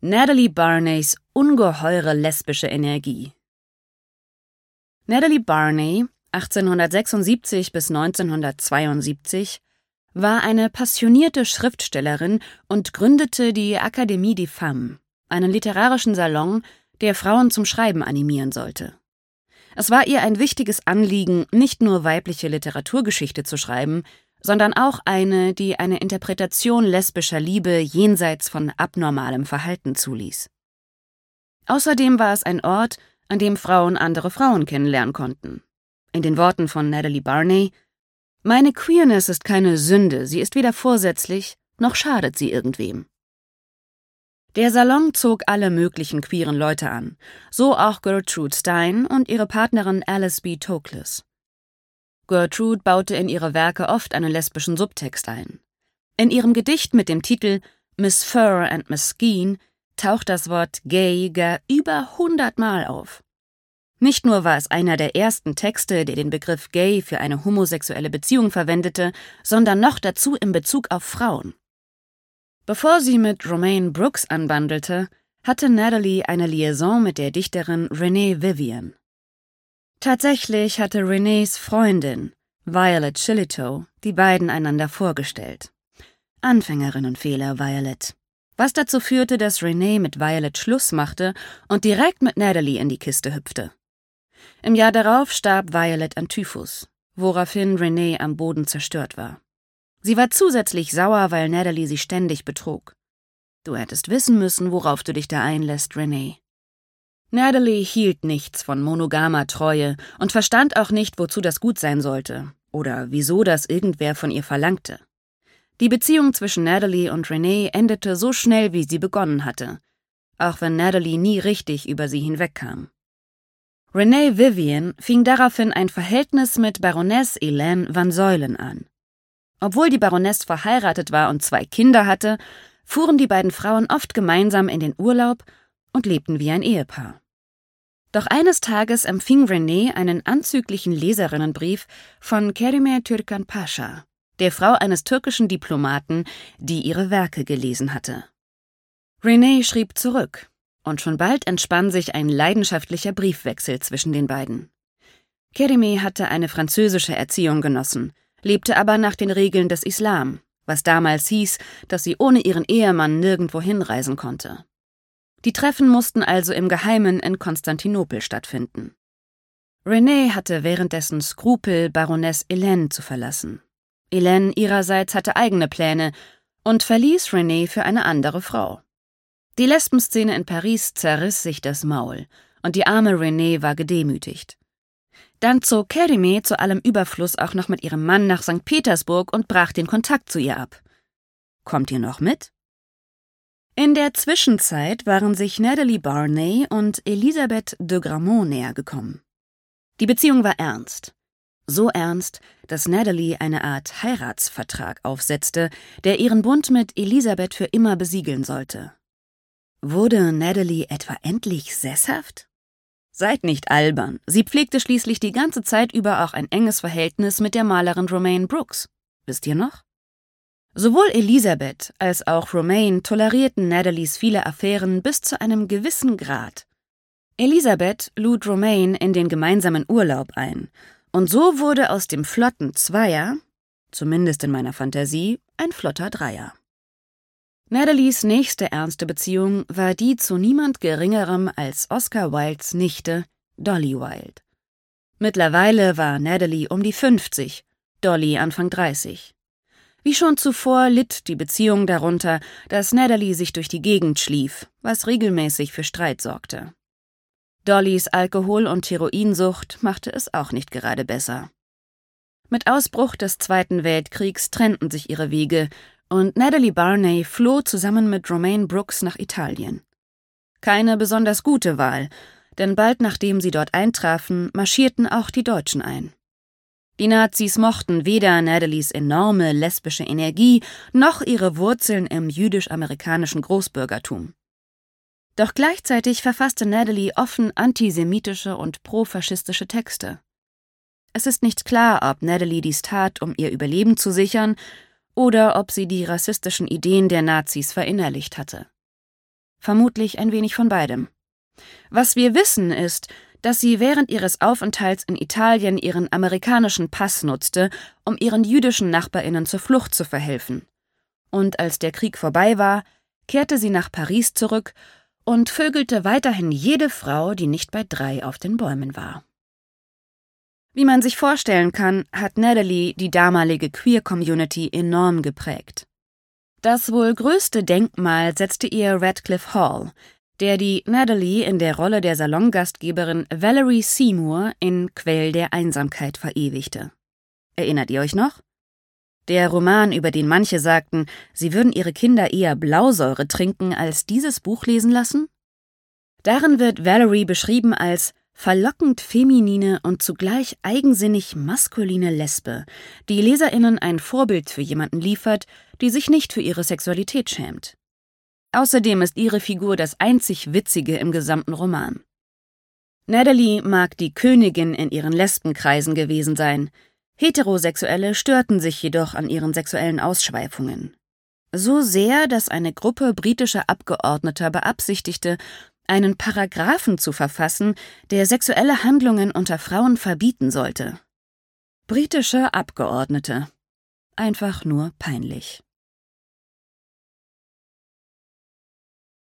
Natalie Barneys ungeheure lesbische Energie. Natalie Barney, 1876 bis 1972, war eine passionierte Schriftstellerin und gründete die Académie des Femmes, einen literarischen Salon, der Frauen zum Schreiben animieren sollte. Es war ihr ein wichtiges Anliegen, nicht nur weibliche Literaturgeschichte zu schreiben, sondern auch eine, die eine Interpretation lesbischer Liebe jenseits von abnormalem Verhalten zuließ. Außerdem war es ein Ort, an dem Frauen andere Frauen kennenlernen konnten. In den Worten von Natalie Barney: »Meine Queerness ist keine Sünde, sie ist weder vorsätzlich, noch schadet sie irgendwem.« Der Salon zog alle möglichen queeren Leute an, so auch Gertrude Stein und ihre Partnerin Alice B. Toklas. Gertrude baute in ihre Werke oft einen lesbischen Subtext ein. In ihrem Gedicht mit dem Titel »Miss Fur and Miss Skene« taucht das Wort »gay« gar über 100 Mal auf. Nicht nur war es einer der ersten Texte, der den Begriff »gay« für eine homosexuelle Beziehung verwendete, sondern noch dazu in Bezug auf Frauen. Bevor sie mit Romaine Brooks anbandelte, hatte Natalie eine Liaison mit der Dichterin Renee Vivian. Tatsächlich hatte Renees Freundin, Violet Shillitoe, die beiden einander vorgestellt. Anfängerinnenfehler, Violet. Was dazu führte, dass Renee mit Violet Schluss machte und direkt mit Natalie in die Kiste hüpfte. Im Jahr darauf starb Violet an Typhus, woraufhin Renee am Boden zerstört war. Sie war zusätzlich sauer, weil Natalie sie ständig betrog. »Du hättest wissen müssen, worauf du dich da einlässt, Renee.« Natalie hielt nichts von monogamer Treue und verstand auch nicht, wozu das gut sein sollte oder wieso das irgendwer von ihr verlangte. Die Beziehung zwischen Natalie und Renee endete so schnell, wie sie begonnen hatte, auch wenn Natalie nie richtig über sie hinwegkam. Renee Vivian fing daraufhin ein Verhältnis mit Baroness Elaine Van Zuylen an. Obwohl die Baroness verheiratet war und 2 Kinder hatte, fuhren die beiden Frauen oft gemeinsam in den Urlaub und lebten wie ein Ehepaar. Doch eines Tages empfing Renee einen anzüglichen Leserinnenbrief von Kerime Türkan Pascha, der Frau eines türkischen Diplomaten, die ihre Werke gelesen hatte. Renee schrieb zurück, und schon bald entspann sich ein leidenschaftlicher Briefwechsel zwischen den beiden. Kerime hatte eine französische Erziehung genossen, lebte aber nach den Regeln des Islam, was damals hieß, dass sie ohne ihren Ehemann nirgendwo hinreisen konnte. Die Treffen mussten also im Geheimen in Konstantinopel stattfinden. Renee hatte währenddessen Skrupel, Baroness Elaine zu verlassen. Elaine ihrerseits hatte eigene Pläne und verließ Renee für eine andere Frau. Die Lesbenszene in Paris zerriss sich das Maul und die arme Renee war gedemütigt. Dann zog Kerime zu allem Überfluss auch noch mit ihrem Mann nach St. Petersburg und brach den Kontakt zu ihr ab. Kommt ihr noch mit? In der Zwischenzeit waren sich Natalie Barney und Elisabeth de Gramont näher gekommen. Die Beziehung war ernst. So ernst, dass Natalie eine Art Heiratsvertrag aufsetzte, der ihren Bund mit Elisabeth für immer besiegeln sollte. Wurde Natalie etwa endlich sesshaft? Seid nicht albern, sie pflegte schließlich die ganze Zeit über auch ein enges Verhältnis mit der Malerin Romaine Brooks. Wisst ihr noch? Sowohl Elisabeth als auch Romaine tolerierten Natalies viele Affären bis zu einem gewissen Grad. Elisabeth lud Romaine in den gemeinsamen Urlaub ein, und so wurde aus dem flotten Zweier, zumindest in meiner Fantasie, ein flotter Dreier. Natalies nächste ernste Beziehung war die zu niemand Geringerem als Oscar Wildes Nichte, Dolly Wilde. Mittlerweile war Natalie um die 50, Dolly Anfang 30. Wie schon zuvor litt die Beziehung darunter, dass Natalie sich durch die Gegend schlief, was regelmäßig für Streit sorgte. Dollys Alkohol- und Heroinsucht machte es auch nicht gerade besser. Mit Ausbruch des Zweiten Weltkriegs trennten sich ihre Wege und Natalie Barney floh zusammen mit Romaine Brooks nach Italien. Keine besonders gute Wahl, denn bald nachdem sie dort eintrafen, marschierten auch die Deutschen ein. Die Nazis mochten weder Natalies enorme lesbische Energie noch ihre Wurzeln im jüdisch-amerikanischen Großbürgertum. Doch gleichzeitig verfasste Natalie offen antisemitische und profaschistische Texte. Es ist nicht klar, ob Natalie dies tat, um ihr Überleben zu sichern, oder ob sie die rassistischen Ideen der Nazis verinnerlicht hatte. Vermutlich ein wenig von beidem. Was wir wissen ist, dass sie während ihres Aufenthalts in Italien ihren amerikanischen Pass nutzte, um ihren jüdischen NachbarInnen zur Flucht zu verhelfen. Und als der Krieg vorbei war, kehrte sie nach Paris zurück und vögelte weiterhin jede Frau, die nicht bei 3 auf den Bäumen war. Wie man sich vorstellen kann, hat Natalie die damalige Queer-Community enorm geprägt. Das wohl größte Denkmal setzte ihr Radcliffe Hall, der die Natalie in der Rolle der Salongastgeberin Valerie Seymour in Quell der Einsamkeit verewigte. Erinnert ihr euch noch? Der Roman, über den manche sagten, sie würden ihre Kinder eher Blausäure trinken, als dieses Buch lesen lassen? Darin wird Valerie beschrieben als verlockend feminine und zugleich eigensinnig maskuline Lesbe, die LeserInnen ein Vorbild für jemanden liefert, die sich nicht für ihre Sexualität schämt. Außerdem ist ihre Figur das einzig Witzige im gesamten Roman. Natalie mag die Königin in ihren Lesbenkreisen gewesen sein. Heterosexuelle störten sich jedoch an ihren sexuellen Ausschweifungen. So sehr, dass eine Gruppe britischer Abgeordneter beabsichtigte, einen Paragraphen zu verfassen, der sexuelle Handlungen unter Frauen verbieten sollte. Britische Abgeordnete. Einfach nur peinlich.